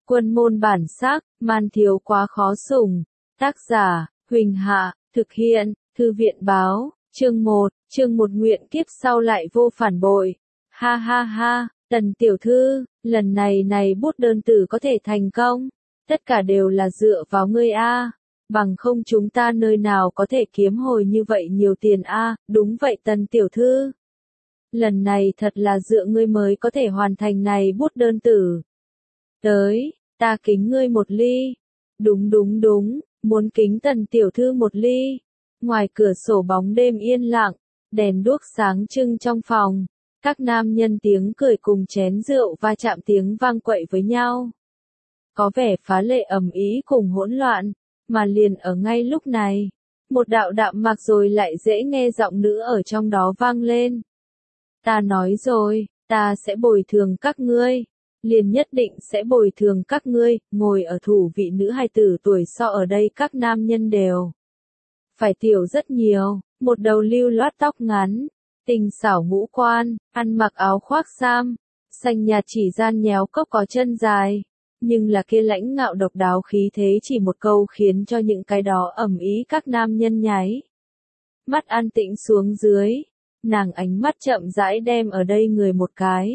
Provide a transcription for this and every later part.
Quân môn bản sắc, man thiếu quá khó sủng. Tác giả, Huỳnh Hạ, thực hiện, Thư viện báo, chương 1, nguyện kiếp sau lại vô phản bội. Ha ha ha, Tần tiểu thư, lần này bút đơn tử có thể thành công, tất cả đều là dựa vào ngươi a, bằng không chúng ta nơi nào có thể kiếm hồi như vậy nhiều tiền a. Đúng vậy Tần tiểu thư. Lần này thật là dựa ngươi mới có thể hoàn thành này bút đơn tử. Tới, ta kính ngươi một ly. Đúng, muốn kính Tần tiểu thư một ly. Ngoài cửa sổ bóng đêm yên lặng, đèn đuốc sáng trưng trong phòng, các nam nhân tiếng cười cùng chén rượu va chạm tiếng vang quậy với nhau. Có vẻ phá lệ ầm ĩ cùng hỗn loạn, mà liền ở ngay lúc này, một đạo đạm mạc rồi lại dễ nghe giọng nữ ở trong đó vang lên. Ta nói rồi, ta sẽ bồi thường các ngươi, liền nhất định sẽ bồi thường các ngươi. Ngồi ở thủ vị nữ hài tử tuổi so ở đây các nam nhân đều phải tiểu rất nhiều, một đầu lưu loát tóc ngắn, tinh xảo ngũ quan, ăn mặc áo khoác sam, xanh nhạt chỉ gian nhéo cốc có chân dài, nhưng là kia lãnh ngạo độc đáo khí thế chỉ một câu khiến cho những cái đó ầm ĩ các nam nhân nháy mắt an tĩnh xuống dưới. Nàng ánh mắt chậm rãi đem ở đây người một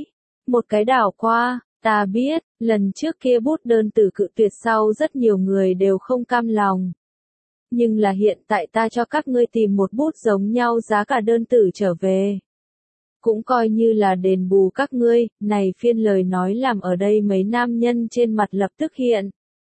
cái đảo qua. Ta biết, lần trước kia bút đơn tử cự tuyệt sau rất nhiều người đều không cam lòng. Nhưng là hiện tại ta cho các ngươi tìm một bút giống nhau giá cả đơn tử trở về. Cũng coi như là đền bù các ngươi. Này phiên lời nói làm ở đây mấy nam nhân trên mặt lập tức hiện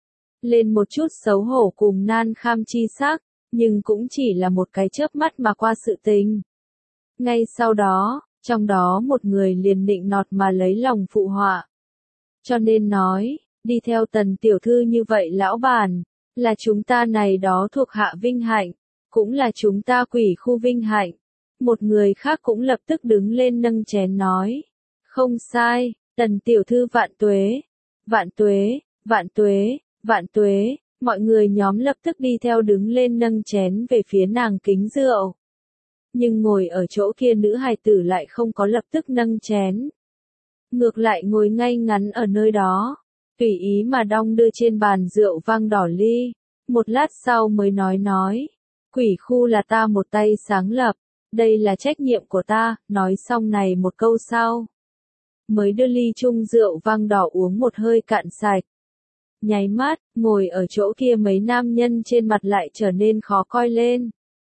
lên một chút xấu hổ cùng nan kham chi sắc, nhưng cũng chỉ là một cái chớp mắt mà qua sự tình. Ngay sau đó, trong đó một người liền nịnh nọt mà lấy lòng phụ họa. Cho nên nói, đi theo Tần tiểu thư như vậy lão bản, là chúng ta này đó thuộc hạ vinh hạnh, cũng là chúng ta quỷ khu vinh hạnh. Một người khác cũng lập tức đứng lên nâng chén nói. Không sai, Tần tiểu thư vạn tuế, vạn tuế, vạn tuế, vạn tuế. Mọi người nhóm lập tức đi theo đứng lên nâng chén về phía nàng kính rượu. Nhưng ngồi ở chỗ kia nữ hài tử lại không có lập tức nâng chén. Ngược lại ngồi ngay ngắn ở nơi đó, tùy ý mà đong đưa trên bàn rượu vang đỏ ly. Một lát sau mới nói, quỷ khu là ta một tay sáng lập, đây là trách nhiệm của ta. Nói xong này một câu sau, mới đưa ly chung rượu vang đỏ uống một hơi cạn sạch. Nháy mắt, ngồi ở chỗ kia mấy nam nhân trên mặt lại trở nên khó coi lên.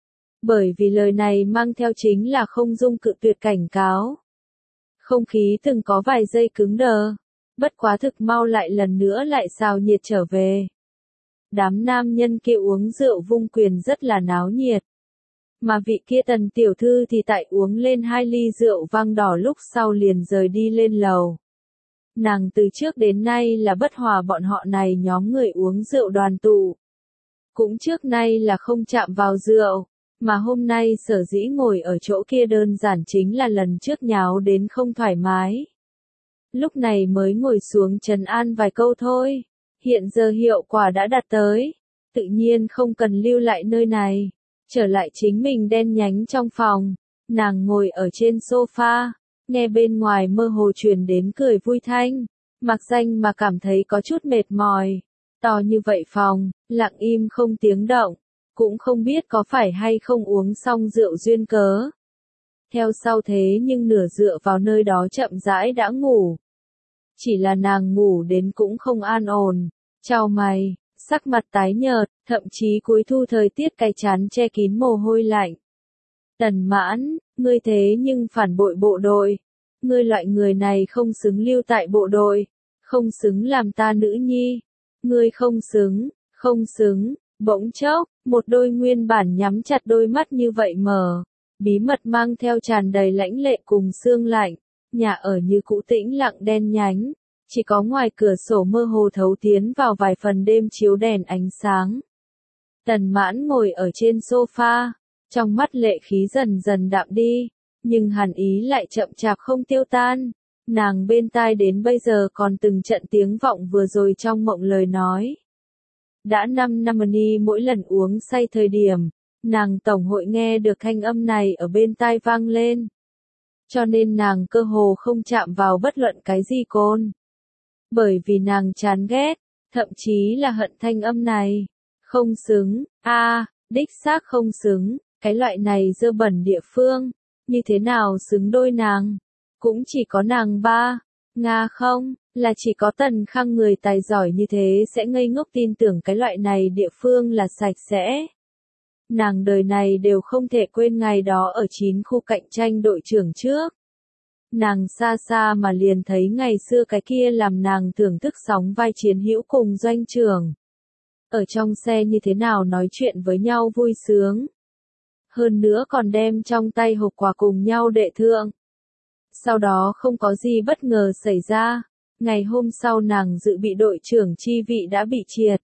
Bởi vì lời này mang theo chính là không dung cự tuyệt cảnh cáo. Không khí từng có vài giây cứng đờ, bất quá thực mau lại lần nữa lại xào nhiệt trở về. Đám nam nhân kia uống rượu vung quyền rất là náo nhiệt. Mà vị kia Tần tiểu thư thì tại uống lên 2 ly rượu vang đỏ lúc sau liền rời đi lên lầu. Nàng từ trước đến nay là bất hòa bọn họ này nhóm người uống rượu đoàn tụ. Cũng trước nay là không chạm vào rượu. Mà hôm nay sở dĩ ngồi ở chỗ kia đơn giản chính là lần trước nháo đến không thoải mái. Lúc này mới ngồi xuống trấn an vài câu thôi. Hiện giờ hiệu quả đã đạt tới. Tự nhiên không cần lưu lại nơi này. Trở lại chính mình đen nhánh trong phòng. Nàng ngồi ở trên sofa. Nghe bên ngoài mơ hồ truyền đến cười vui thanh. Mặc danh mà cảm thấy có chút mệt mỏi. To như vậy phòng, lặng im không tiếng động. Cũng không biết có phải hay không uống xong rượu duyên cớ. Theo sau thế nhưng nửa dựa vào nơi đó chậm rãi đã ngủ. Chỉ là nàng ngủ đến cũng không an ổn, chau mày, sắc mặt tái nhợt, thậm chí cuối thu thời tiết cái chán che kín mồ hôi lạnh. Tần Mãn, ngươi thế nhưng phản bội bộ đội. Ngươi loại người này không xứng lưu tại bộ đội, không xứng làm ta nữ nhi. Ngươi không xứng, không xứng. Bỗng chốc, một đôi nguyên bản nhắm chặt đôi mắt như vậy mở, bí mật mang theo tràn đầy lãnh lệ cùng sương lạnh, nhà ở như cũ tĩnh lặng đen nhánh, chỉ có ngoài cửa sổ mơ hồ thấu tiến vào vài phần đêm chiếu đèn ánh sáng. Tần Mãn ngồi ở trên sofa, trong mắt lệ khí dần dần đạm đi, nhưng hàn ý lại chậm chạp không tiêu tan. Nàng bên tai đến bây giờ còn từng trận tiếng vọng vừa rồi trong mộng lời nói. Đã 5 năm ni mỗi lần uống say thời điểm, nàng tổng hội nghe được thanh âm này ở bên tai vang lên. Cho nên nàng cơ hồ không chạm vào bất luận cái gì côn. Bởi vì nàng chán ghét, thậm chí là hận thanh âm này. Không xứng, đích xác không xứng, cái loại này dơ bẩn địa phương, như thế nào xứng đôi nàng? Cũng chỉ có nàng ba, Nga không, là chỉ có Tần Khang người tài giỏi như thế sẽ ngây ngốc tin tưởng cái loại này địa phương là sạch sẽ. Nàng đời này đều không thể quên ngày đó ở 9 khu cạnh tranh đội trưởng trước. Nàng xa xa mà liền thấy ngày xưa cái kia làm nàng thưởng thức sóng vai chiến hữu cùng doanh trưởng. Ở trong xe như thế nào nói chuyện với nhau vui sướng. Hơn nữa còn đem trong tay hộp quà cùng nhau đệ thượng. Sau đó không có gì bất ngờ xảy ra. Ngày hôm sau nàng dự bị đội trưởng chi vị đã bị triệt.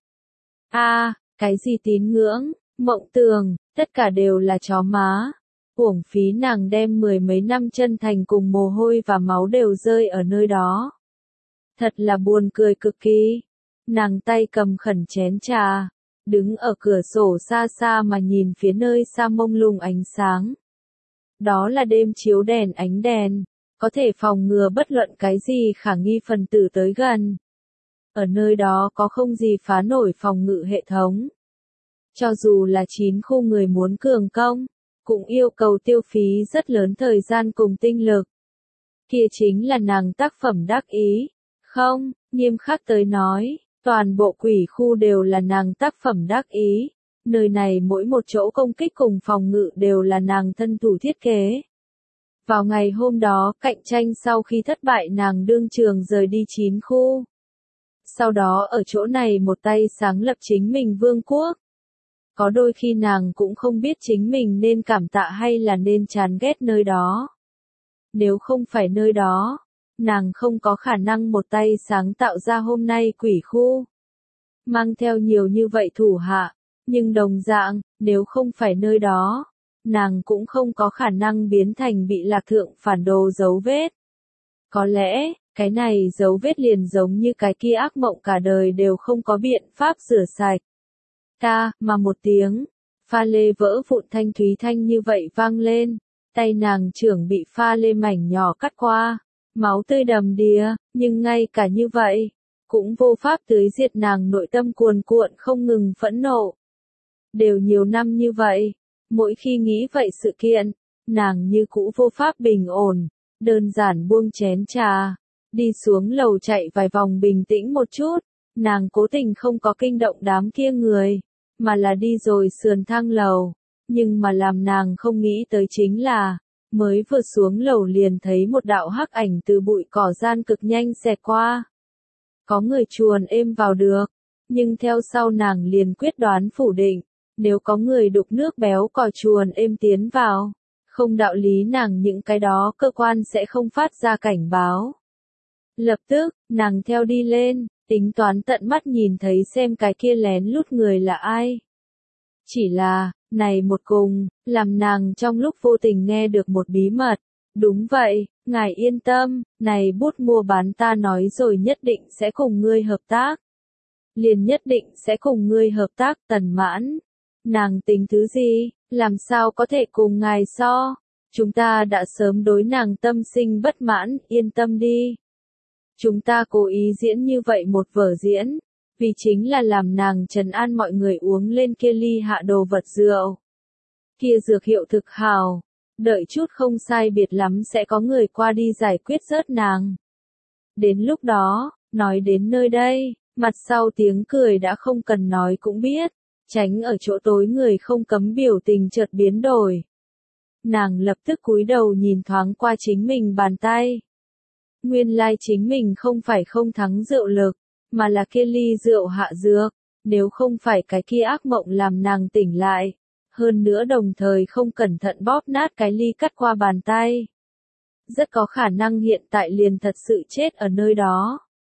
Cái gì tín ngưỡng, mộng tưởng, tất cả đều là chó má. Uổng phí nàng đem 10 mấy năm chân thành cùng mồ hôi và máu đều rơi ở nơi đó. Thật là buồn cười cực kỳ. Nàng tay cầm khẩn chén trà, đứng ở cửa sổ xa xa mà nhìn phía nơi xa mông lung ánh sáng. Đó là đêm chiếu đèn ánh đèn, có thể phòng ngừa bất luận cái gì khả nghi phần tử tới gần. Ở nơi đó có không gì phá nổi phòng ngự hệ thống. Cho dù là 9 khu người muốn cường công, cũng yêu cầu tiêu phí rất lớn thời gian cùng tinh lực. Kia chính là nàng tác phẩm đắc ý. Không, nghiêm khắc tới nói, toàn bộ quỷ khu đều là nàng tác phẩm đắc ý. Nơi này mỗi một chỗ công kích cùng phòng ngự đều là nàng thân thủ thiết kế. Vào ngày hôm đó, cạnh tranh sau khi thất bại nàng đương trường rời đi 9 khu. Sau đó ở chỗ này một tay sáng lập chính mình vương quốc. Có đôi khi nàng cũng không biết chính mình nên cảm tạ hay là nên chán ghét nơi đó. Nếu không phải nơi đó, nàng không có khả năng một tay sáng tạo ra hôm nay quỷ khu. Mang theo nhiều như vậy thủ hạ, nhưng đồng dạng, nếu không phải nơi đó, nàng cũng không có khả năng biến thành bị lạc thượng phản đồ dấu vết. Có lẽ, cái này dấu vết liền giống như cái kia ác mộng cả đời đều không có biện pháp rửa sạch. Mà một tiếng, pha lê vỡ vụn thanh thúy thanh như vậy vang lên, tay nàng trưởng bị pha lê mảnh nhỏ cắt qua, máu tươi đầm đìa, nhưng ngay cả như vậy, cũng vô pháp tưới diệt nàng nội tâm cuồn cuộn không ngừng phẫn nộ. Đều nhiều năm như vậy, mỗi khi nghĩ vậy sự kiện, nàng như cũ vô pháp bình ổn, đơn giản buông chén trà, đi xuống lầu chạy vài vòng bình tĩnh một chút, nàng cố tình không có kinh động đám kia người, mà là đi rồi sườn thang lầu, nhưng mà làm nàng không nghĩ tới chính là, mới vừa xuống lầu liền thấy một đạo hắc ảnh từ bụi cỏ gian cực nhanh xẹt qua. Có người chuồn êm vào được, nhưng theo sau nàng liền quyết đoán phủ định, nếu có người đục nước béo cò chuồn êm tiến vào, không đạo lý nàng những cái đó cơ quan sẽ không phát ra cảnh báo. Lập tức, nàng theo đi lên, tính toán tận mắt nhìn thấy xem cái kia lén lút người là ai. Chỉ là, này một cùng, làm nàng trong lúc vô tình nghe được một bí mật. Đúng vậy, ngài yên tâm, này bút mua bán ta nói rồi nhất định sẽ cùng ngươi hợp tác. Liền nhất định sẽ cùng ngươi hợp tác Tần Mãn. Nàng tính thứ gì, làm sao có thể cùng ngài so? Chúng ta đã sớm đối nàng tâm sinh bất mãn, yên tâm đi. Chúng ta cố ý diễn như vậy một vở diễn, vì chính là làm nàng trấn an mọi người uống lên kia ly hạ đồ vật rượu. Kia dược hiệu thực hào, đợi chút không sai biệt lắm sẽ có người qua đi giải quyết rớt nàng. Đến lúc đó, nói đến nơi đây, mặt sau tiếng cười đã không cần nói cũng biết, tránh ở chỗ tối người không cấm biểu tình chợt biến đổi. Nàng lập tức cúi đầu nhìn thoáng qua chính mình bàn tay. Nguyên lai chính mình không phải không thắng rượu lực, mà là kia ly rượu hạ dược, nếu không phải cái kia ác mộng làm nàng tỉnh lại, hơn nữa đồng thời không cẩn thận bóp nát cái ly cắt qua bàn tay. Rất có khả năng hiện tại liền thật sự chết ở nơi đó.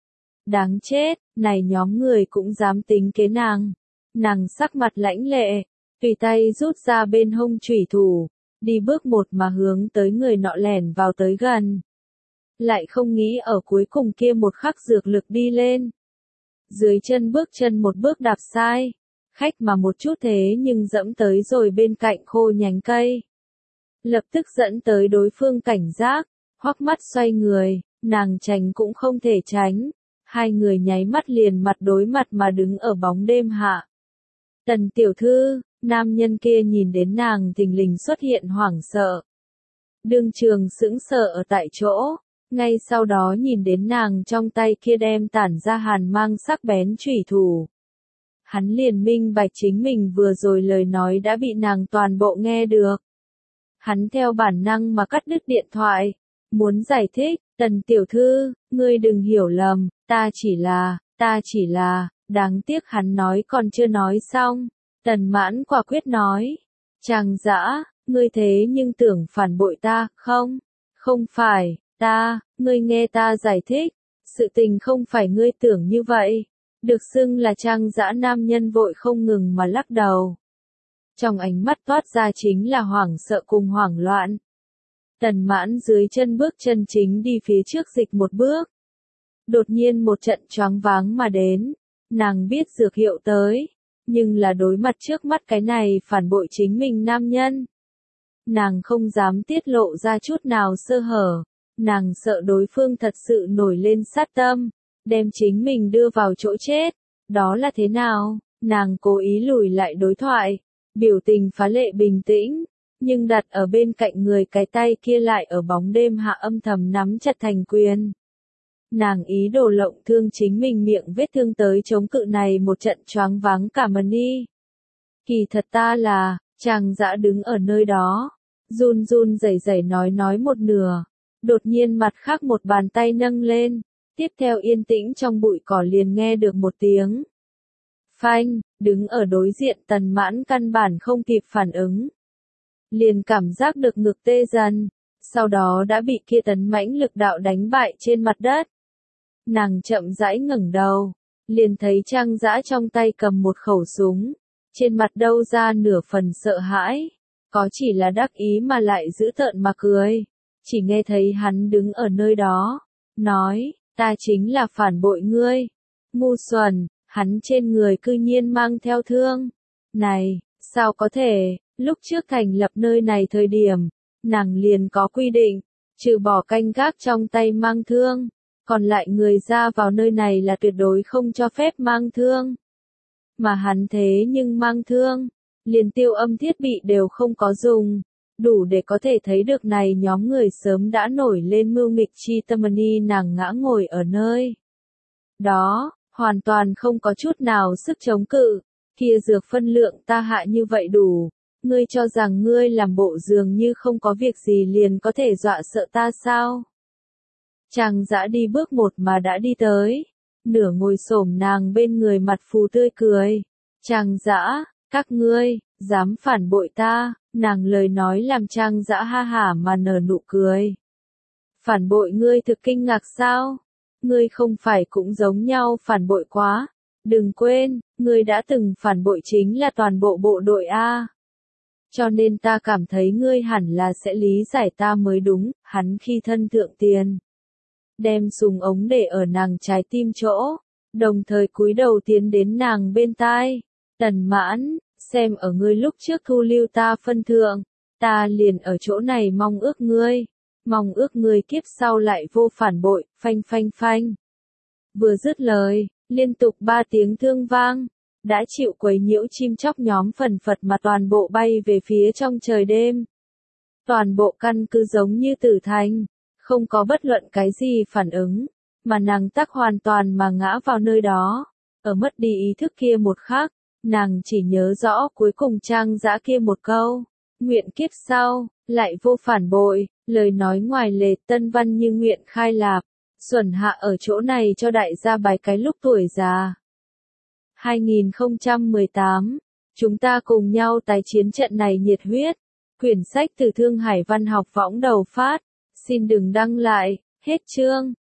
Đáng chết, này nhóm người cũng dám tính kế nàng. Nàng sắc mặt lãnh lệ, tùy tay rút ra bên hông chủy thủ, đi bước một mà hướng tới người nọ lẻn vào tới gần. Lại không nghĩ ở cuối cùng kia một khắc dược lực đi lên. Dưới chân bước chân một bước đạp sai, khách mà một chút thế nhưng dẫm tới rồi bên cạnh khô nhánh cây. Lập tức dẫn tới đối phương cảnh giác, hoắc mắt xoay người, nàng tránh cũng không thể tránh. Hai người nháy mắt liền mặt đối mặt mà đứng ở bóng đêm hạ. Tần tiểu thư, nam nhân kia nhìn đến nàng thình lình xuất hiện hoảng sợ. Đương trường sững sờ ở tại chỗ, ngay sau đó nhìn đến nàng trong tay kia đem tản ra hàn mang sắc bén chủy thủ. Hắn liền minh bạch chính mình vừa rồi lời nói đã bị nàng toàn bộ nghe được. Hắn theo bản năng mà cắt đứt điện thoại, muốn giải thích, Tần tiểu thư, ngươi đừng hiểu lầm, ta chỉ là, đáng tiếc hắn nói còn chưa nói xong. Tần Mãn quả quyết nói, Trang Dã, ngươi thế nhưng tưởng phản bội ta, không? Không phải, ngươi nghe ta giải thích, sự tình không phải ngươi tưởng như vậy. Được xưng là Trang Dã nam nhân vội không ngừng mà lắc đầu. Trong ánh mắt toát ra chính là hoảng sợ cùng hoảng loạn. Tần Mãn dưới chân bước chân chính đi phía trước dịch một bước. Đột nhiên một trận choáng váng mà đến, nàng biết dược hiệu tới, nhưng là đối mặt trước mắt cái này phản bội chính mình nam nhân. Nàng không dám tiết lộ ra chút nào sơ hở, nàng sợ đối phương thật sự nổi lên sát tâm, đem chính mình đưa vào chỗ chết. Đó là thế nào? Nàng cố ý lùi lại đối thoại, biểu tình phá lệ bình tĩnh, nhưng đặt ở bên cạnh người cái tay kia lại ở bóng đêm hạ âm thầm nắm chặt thành quyền. Nàng ý đồ lộng thương chính mình miệng vết thương tới chống cự này một trận choáng váng cả mani. Kỳ thật ta là, Trang Dã đứng ở nơi đó, run run rẩy rẩy nói một nửa, đột nhiên mặt khác một bàn tay nâng lên, tiếp theo yên tĩnh trong bụi cỏ liền nghe được một tiếng. Phanh, đứng ở đối diện Tần Mãn căn bản không kịp phản ứng. Liền cảm giác được ngực tê dần, sau đó đã bị kia tấn mãnh lực đạo đánh bại trên mặt đất. Nàng chậm rãi ngẩng đầu, liền thấy Trang Dã trong tay cầm một khẩu súng, trên mặt đâu ra nửa phần sợ hãi, có chỉ là đắc ý mà lại dữ tợn mà cười. Chỉ nghe thấy hắn đứng ở nơi đó, nói, ta chính là phản bội ngươi. Ngu xuẩn, hắn trên người cư nhiên mang theo thương. Này, sao có thể, lúc trước thành lập nơi này thời điểm, nàng liền có quy định, trừ bỏ canh gác trong tay mang thương, còn lại người ra vào nơi này là tuyệt đối không cho phép mang thương. Mà hắn thế nhưng mang thương, liền tiêu âm thiết bị đều không có dùng, đủ để có thể thấy được này nhóm người sớm đã nổi lên mưu nghịch chi tâm. Nàng ngã ngồi ở nơi đó, hoàn toàn không có chút nào sức chống cự, kia dược phân lượng ta hạ như vậy đủ, ngươi cho rằng ngươi làm bộ dường như không có việc gì liền có thể dọa sợ ta sao? Trang Dã đi bước một mà đã đi tới, nửa ngồi xổm nàng bên người mặt phù tươi cười. Trang Dã, các ngươi, dám phản bội ta, nàng lời nói làm Trang Dã ha hả mà nở nụ cười. Phản bội ngươi thực kinh ngạc sao? Ngươi không phải cũng giống nhau phản bội quá, đừng quên, ngươi đã từng phản bội chính là toàn bộ bộ đội A. Cho nên ta cảm thấy ngươi hẳn là sẽ lý giải ta mới đúng. Hắn khi thân thượng tiền, đem súng ống để ở nàng trái tim chỗ, đồng thời cúi đầu tiến đến nàng bên tai. Tần Mãn, xem ở ngươi lúc trước thu lưu ta phân thượng, ta liền ở chỗ này mong ước ngươi kiếp sau lại vô phản bội. Phanh phanh phanh. Vừa dứt lời, liên tục 3 tiếng thương vang, đã chịu quấy nhiễu chim chóc nhóm phần phật mà toàn bộ bay về phía trong trời đêm. Toàn bộ căn cứ giống như tử thành, không có bất luận cái gì phản ứng, mà nàng tắc hoàn toàn mà ngã vào nơi đó. Ở mất đi ý thức kia một khắc, nàng chỉ nhớ rõ cuối cùng Trang Dã kia một câu, nguyện kiếp sau, lại vô phản bội, lời nói ngoài lề tân văn như nguyện khai lạp, xuẩn hạ ở chỗ này cho đại gia bài cái lúc tuổi già. 2018, chúng ta cùng nhau tái chiến trận này nhiệt huyết. Quyển sách từ Thương Hải Văn học võng đầu phát. Xin đừng đăng lại, hết chương.